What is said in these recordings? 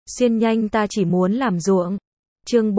Xuyên nhanh ta chỉ muốn làm ruộng. Chương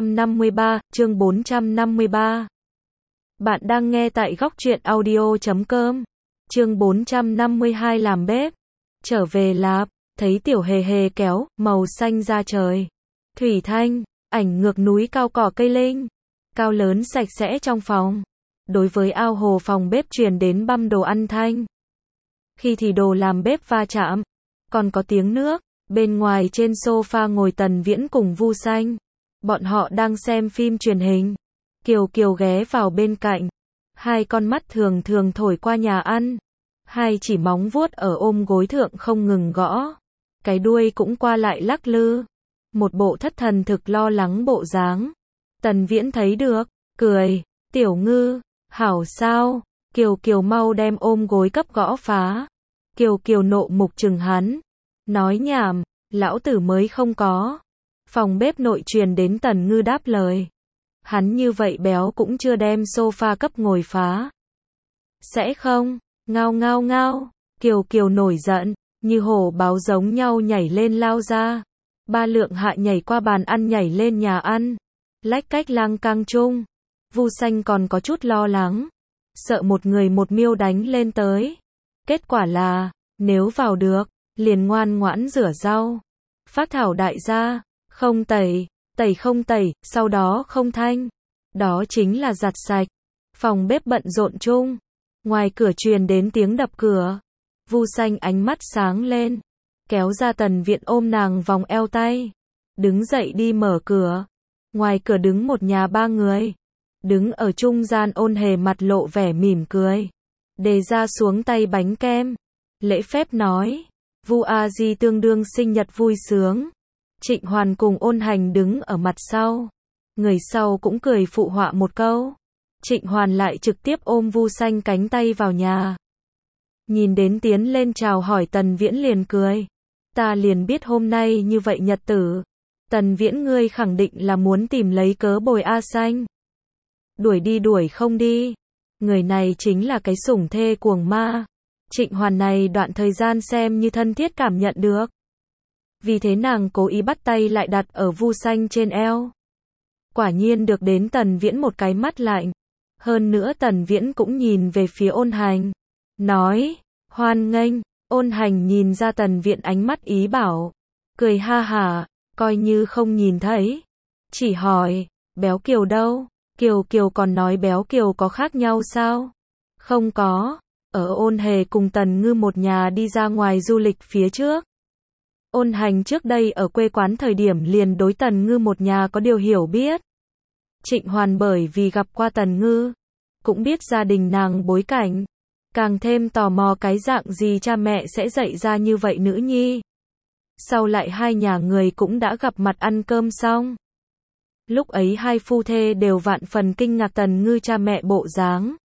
453. Bạn đang nghe tại góc truyện audio.com. Chương 452 làm bếp. Trở về lạp, thấy tiểu hề hề kéo, màu xanh ra trời. Thủy thanh, ảnh ngược núi cao cỏ cây linh. Cao lớn sạch sẽ trong phòng. Đối với ao hồ phòng bếp truyền đến băm đồ ăn thanh. Khi thì đồ làm bếp va chạm, còn có tiếng nước. Bên ngoài trên sofa ngồi Tần Viễn cùng Vu Xanh. Bọn họ đang xem phim truyền hình. Kiều Kiều ghé vào bên cạnh. Hai con mắt thường thường thổi qua nhà ăn. Hai chỉ móng vuốt ở ôm gối thượng không ngừng gõ. Cái đuôi cũng qua lại lắc lư. Một bộ thất thần thực lo lắng bộ dáng. Tần Viễn thấy được, cười. Tiểu Ngư, hảo sao? Kiều Kiều mau đem ôm gối cấp gõ phá. Kiều Kiều nộ mục trừng hắn. Nói nhảm, lão tử mới không có. Phòng bếp nội truyền đến Tần Ngư đáp lời. Hắn như vậy béo cũng chưa đem sofa cấp ngồi phá. Sẽ không, ngao ngao ngao. Kiều Kiều nổi giận, như hổ báo giống nhau nhảy lên lao ra. Ba lượng hạ nhảy qua bàn ăn nhảy lên nhà ăn. Lách cách lang cang chung. Vu Xanh còn có chút lo lắng. Sợ một người một miêu đánh lên tới. Kết quả là, nếu vào được, liền ngoan ngoãn rửa rau. Phát thảo đại gia, không tẩy, tẩy không tẩy, sau đó không thanh. Đó chính là giặt sạch. Phòng bếp bận rộn chung. Ngoài cửa truyền đến tiếng đập cửa. Vu Xanh ánh mắt sáng lên. Kéo ra Tần Viễn ôm nàng vòng eo tay. Đứng dậy đi mở cửa. Ngoài cửa đứng một nhà ba người. Đứng ở trung gian Ôn Hề mặt lộ vẻ mỉm cười. Đề ra xuống tay bánh kem. Lễ phép nói. Vu A Di tương đương sinh nhật vui sướng. Trịnh Hoàn cùng Ôn Hành đứng ở mặt sau. Người sau cũng cười phụ họa một câu. Trịnh Hoàn lại trực tiếp ôm Vu Xanh cánh tay vào nhà. Nhìn đến tiến lên chào hỏi Tần Viễn liền cười. Ta liền biết hôm nay như vậy nhật tử. Tần Viễn ngươi khẳng định là muốn tìm lấy cớ bồi A Xanh. Đuổi đi đuổi không đi. Người này chính là cái sủng thê cuồng ma. Trịnh Hoàn này đoạn thời gian xem như thân thiết cảm nhận được. Vì thế nàng cố ý bắt tay lại đặt ở Vu Xanh trên eo. Quả nhiên được đến Tần Viễn một cái mắt lạnh. Hơn nữa Tần Viễn cũng nhìn về phía Ôn Hành. Nói, hoan nghênh. Ôn Hành nhìn ra Tần Viễn ánh mắt ý bảo. Cười ha hả, coi như không nhìn thấy. Chỉ hỏi, béo Kiều đâu? Kiều Kiều còn nói béo Kiều có khác nhau sao? Không có. Ở Ôn Hề cùng Tần Ngư một nhà đi ra ngoài du lịch phía trước. Ôn Hành trước đây ở quê quán thời điểm liền đối Tần Ngư một nhà có điều hiểu biết. Trịnh Hoàn bởi vì gặp qua Tần Ngư, cũng biết gia đình nàng bối cảnh, càng thêm tò mò cái dạng gì cha mẹ sẽ dạy ra như vậy nữ nhi. Sau lại hai nhà người cũng đã gặp mặt ăn cơm xong. Lúc ấy hai phu thê đều vạn phần kinh ngạc Tần Ngư cha mẹ bộ dáng.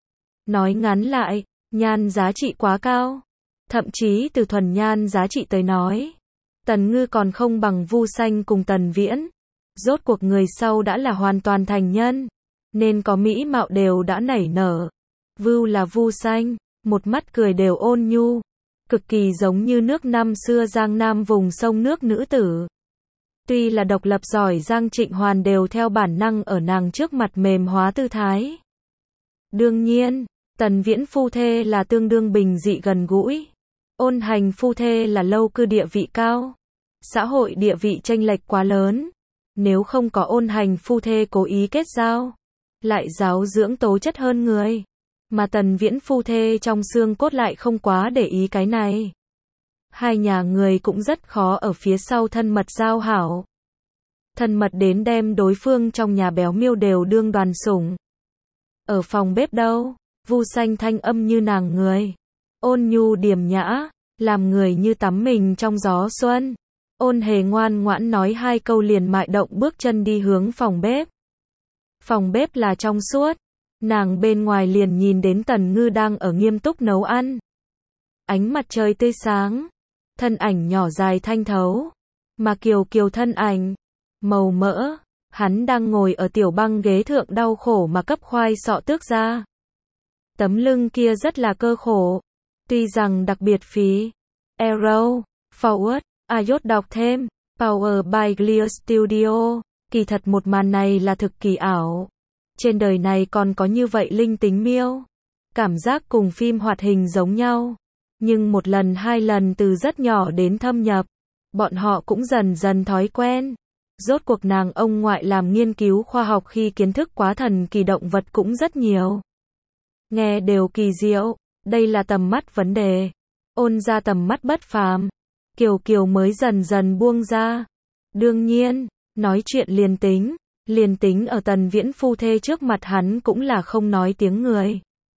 Nói ngắn lại, nhan giá trị quá cao. Thậm chí từ thuần nhan giá trị tới nói, Tần Ngư còn không bằng Vu Xanh cùng Tần Viễn. Rốt cuộc người sau đã là hoàn toàn thành nhân, nên có mỹ mạo đều đã nảy nở. Vu là Vu Xanh, một mắt cười đều ôn nhu, cực kỳ giống như nước năm xưa Giang Nam vùng sông nước nữ tử. Tuy là độc lập giỏi giang Trịnh Hoàn đều theo bản năng ở nàng trước mặt mềm hóa tư thái. Đương nhiên, Tần Viễn phu thê là tương đương bình dị gần gũi. Ôn Hành phu thê là lâu cư địa vị cao. Xã hội địa vị chênh lệch quá lớn. Nếu không có Ôn Hành phu thê cố ý kết giao, lại giáo dưỡng tố chất hơn người. Mà Tần Viễn phu thê trong xương cốt lại không quá để ý cái này. Hai nhà người cũng rất khó ở phía sau thân mật giao hảo. Thân mật đến đem đối phương trong nhà béo miêu đều đương đoàn sủng. Ở phòng bếp đâu, Vu Xanh thanh âm như nàng người. Ôn nhu điềm nhã, làm người như tắm mình trong gió xuân. Ôn Hề ngoan ngoãn nói hai câu liền mại động bước chân đi hướng phòng bếp. Phòng bếp là trong suốt. Nàng bên ngoài liền nhìn đến Tần Ngư đang ở nghiêm túc nấu ăn. Ánh mặt trời tươi sáng. Thân ảnh nhỏ dài thanh thấu. Mà Kiều Kiều thân ảnh màu mỡ. Hắn đang ngồi ở tiểu băng ghế thượng đau khổ mà cấp khoai sọ tước ra. Tấm lưng kia rất là cơ khổ. Tuy rằng đặc biệt phí. Arrow, forward, Ayot đọc thêm. Power by Clear Studio. Kỳ thật một màn này là thực kỳ ảo. Trên đời này còn có như vậy linh tính miêu. Cảm giác cùng phim hoạt hình giống nhau. Nhưng một lần hai lần từ rất nhỏ đến thâm nhập. Bọn họ cũng dần dần thói quen. Rốt cuộc nàng ông ngoại làm nghiên cứu khoa học khi kiến thức quá thần kỳ động vật cũng rất nhiều. Nghe đều kỳ diệu. Đây là tầm mắt vấn đề. Ôn ra tầm mắt bất phàm. Kiều Kiều mới dần dần buông ra. Đương nhiên, nói chuyện liền tính ở Tần Viễn phu thê trước mặt hắn cũng là không nói tiếng người.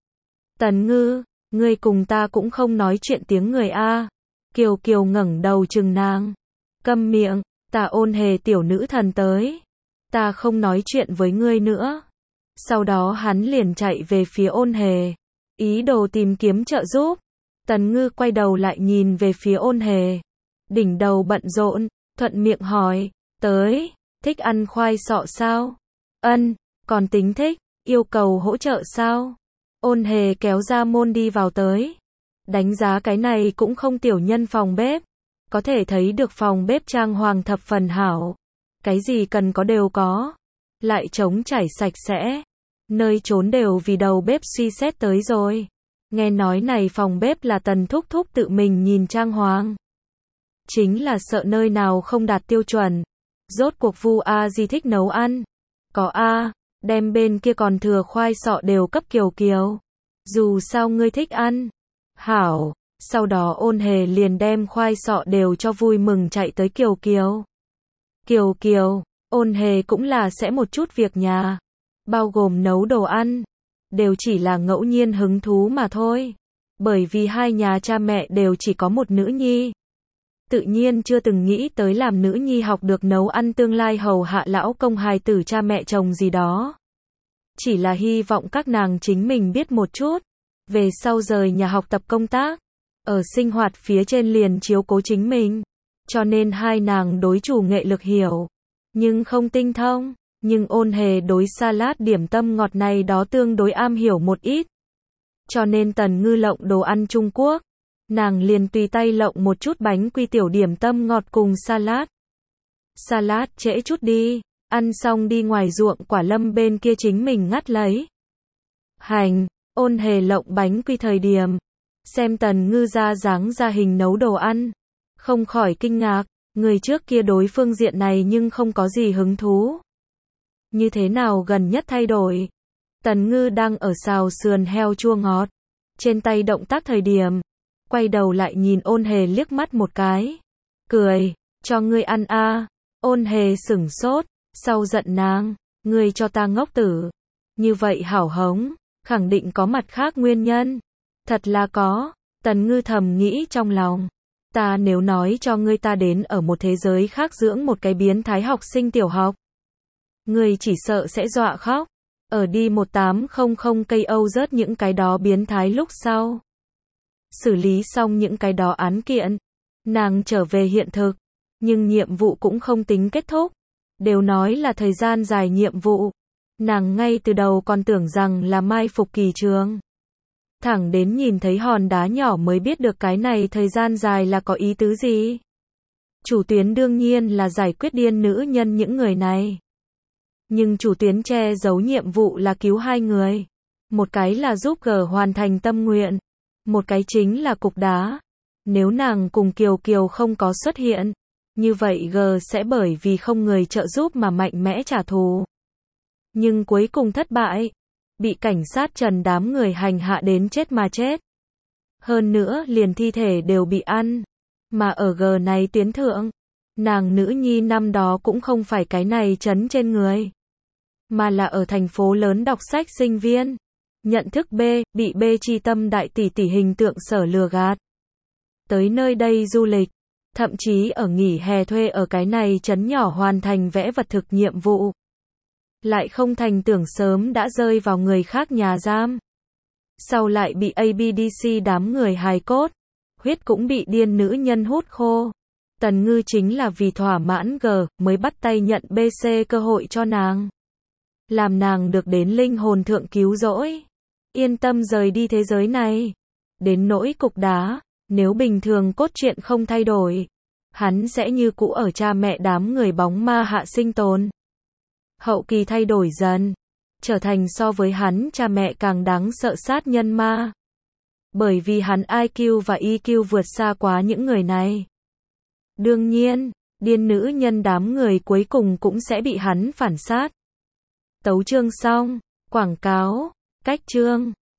Tần Ngư, ngươi cùng ta cũng không nói chuyện tiếng người a. Kiều Kiều ngẩng đầu chừng nàng. Câm miệng, ta Ôn Hề tiểu nữ thần tới. Ta không nói chuyện với ngươi nữa. Sau đó hắn liền chạy về phía Ôn Hề. Ý đồ tìm kiếm trợ giúp. Tần Ngư quay đầu lại nhìn về phía Ôn Hề. Đỉnh đầu bận rộn, thuận miệng hỏi, tới, thích ăn khoai sọ sao? Ân, còn tính thích, yêu cầu hỗ trợ sao? Ôn Hề kéo ra môn đi vào tới. Đánh giá cái này cũng không tiểu nhân phòng bếp. Có thể thấy được phòng bếp trang hoàng thập phần hảo. Cái gì cần có đều có. Lại trống chảy sạch sẽ. Nơi trốn đều vì đầu bếp suy xét tới rồi. Nghe nói này phòng bếp là Tần thúc thúc tự mình nhìn trang hoàng. Chính là sợ nơi nào không đạt tiêu chuẩn. Rốt cuộc Vu A Di thích nấu ăn. Có A, đem bên kia còn thừa khoai sọ đều cấp Kiều Kiều. Dù sao ngươi thích ăn. Hảo, sau đó Ôn Hề liền đem khoai sọ đều cho vui mừng chạy tới Kiều Kiều. Kiều Kiều, Ôn Hề cũng là sẽ một chút việc nhà. Bao gồm nấu đồ ăn. Đều chỉ là ngẫu nhiên hứng thú mà thôi. Bởi vì hai nhà cha mẹ đều chỉ có một nữ nhi. Tự nhiên chưa từng nghĩ tới làm nữ nhi học được nấu ăn tương lai hầu hạ lão công hài tử cha mẹ chồng gì đó. Chỉ là hy vọng các nàng chính mình biết một chút. Về sau rời nhà học tập công tác. Ở sinh hoạt phía trên liền chiếu cố chính mình. Cho nên hai nàng đối chủ nghệ lực hiểu. Nhưng không tinh thông. Nhưng Ôn Hề đối salad điểm tâm ngọt này đó tương đối am hiểu một ít. Cho nên Tần Ngư lộng đồ ăn Trung Quốc. Nàng liền tùy tay lộng một chút bánh quy tiểu điểm tâm ngọt cùng salad. Salad trễ chút đi. Ăn xong đi ngoài ruộng quả lâm bên kia chính mình ngắt lấy. Hành, Ôn Hề lộng bánh quy thời điểm. Xem Tần Ngư ra dáng ra hình nấu đồ ăn. Không khỏi kinh ngạc. Người trước kia đối phương diện này nhưng không có gì hứng thú. Như thế nào gần nhất thay đổi? Tần Ngư đang ở xào sườn heo chua ngọt. Trên tay động tác thời điểm. Quay đầu lại nhìn Ôn Hề liếc mắt một cái. Cười, cho ngươi ăn a. Ôn Hề sửng sốt, sau giận nàng, ngươi cho ta ngốc tử. Như vậy hảo hống, khẳng định có mặt khác nguyên nhân. Thật là có, Tần Ngư thầm nghĩ trong lòng. Ta nếu nói cho ngươi ta đến ở một thế giới khác dưỡng một cái biến thái học sinh tiểu học. Ngươi chỉ sợ sẽ dọa khóc. Ở đi 1800 cây Âu rớt những cái đó biến thái lúc sau. Xử lý xong những cái đó án kiện. Nàng trở về hiện thực. Nhưng nhiệm vụ cũng không tính kết thúc. Đều nói là thời gian dài nhiệm vụ. Nàng ngay từ đầu còn tưởng rằng là mai phục kỳ trường. Thẳng đến nhìn thấy hòn đá nhỏ mới biết được cái này thời gian dài là có ý tứ gì. Chủ tuyến đương nhiên là giải quyết điên nữ nhân những người này. Nhưng chủ tuyến che giấu nhiệm vụ là cứu hai người. Một cái là giúp G hoàn thành tâm nguyện. Một cái chính là cục đá. Nếu nàng cùng Kiều Kiều không có xuất hiện, như vậy G sẽ bởi vì không người trợ giúp mà mạnh mẽ trả thù. Nhưng cuối cùng thất bại. Bị cảnh sát Trần đám người hành hạ đến chết mà chết. Hơn nữa liền thi thể đều bị ăn. Mà ở G này tuyến thượng, nàng nữ nhi năm đó cũng không phải cái này trấn trên người. Mà là ở thành phố lớn đọc sách sinh viên. Nhận thức B, bị B chi tâm đại tỷ tỷ hình tượng sở lừa gạt. Tới nơi đây du lịch. Thậm chí ở nghỉ hè thuê ở cái này trấn nhỏ hoàn thành vẽ vật thực nhiệm vụ. Lại không thành tưởng sớm đã rơi vào người khác nhà giam. Sau lại bị ABDC đám người hài cốt. Huyết cũng bị điên nữ nhân hút khô. Tần Ngư chính là vì thỏa mãn G mới bắt tay nhận BC cơ hội cho nàng. Làm nàng được đến linh hồn thượng cứu rỗi. Yên tâm rời đi thế giới này. Đến nỗi cục đá, nếu bình thường cốt truyện không thay đổi. hắn sẽ như cũ ở cha mẹ đám người bóng ma hạ sinh tồn. Hậu kỳ thay đổi dần, trở thành so với hắn cha mẹ càng đáng sợ sát nhân ma. Bởi vì hắn IQ và EQ vượt xa quá những người này. Đương nhiên, điên nữ nhân đám người cuối cùng cũng sẽ bị hắn phản sát. Tấu chương xong, quảng cáo, cách chương.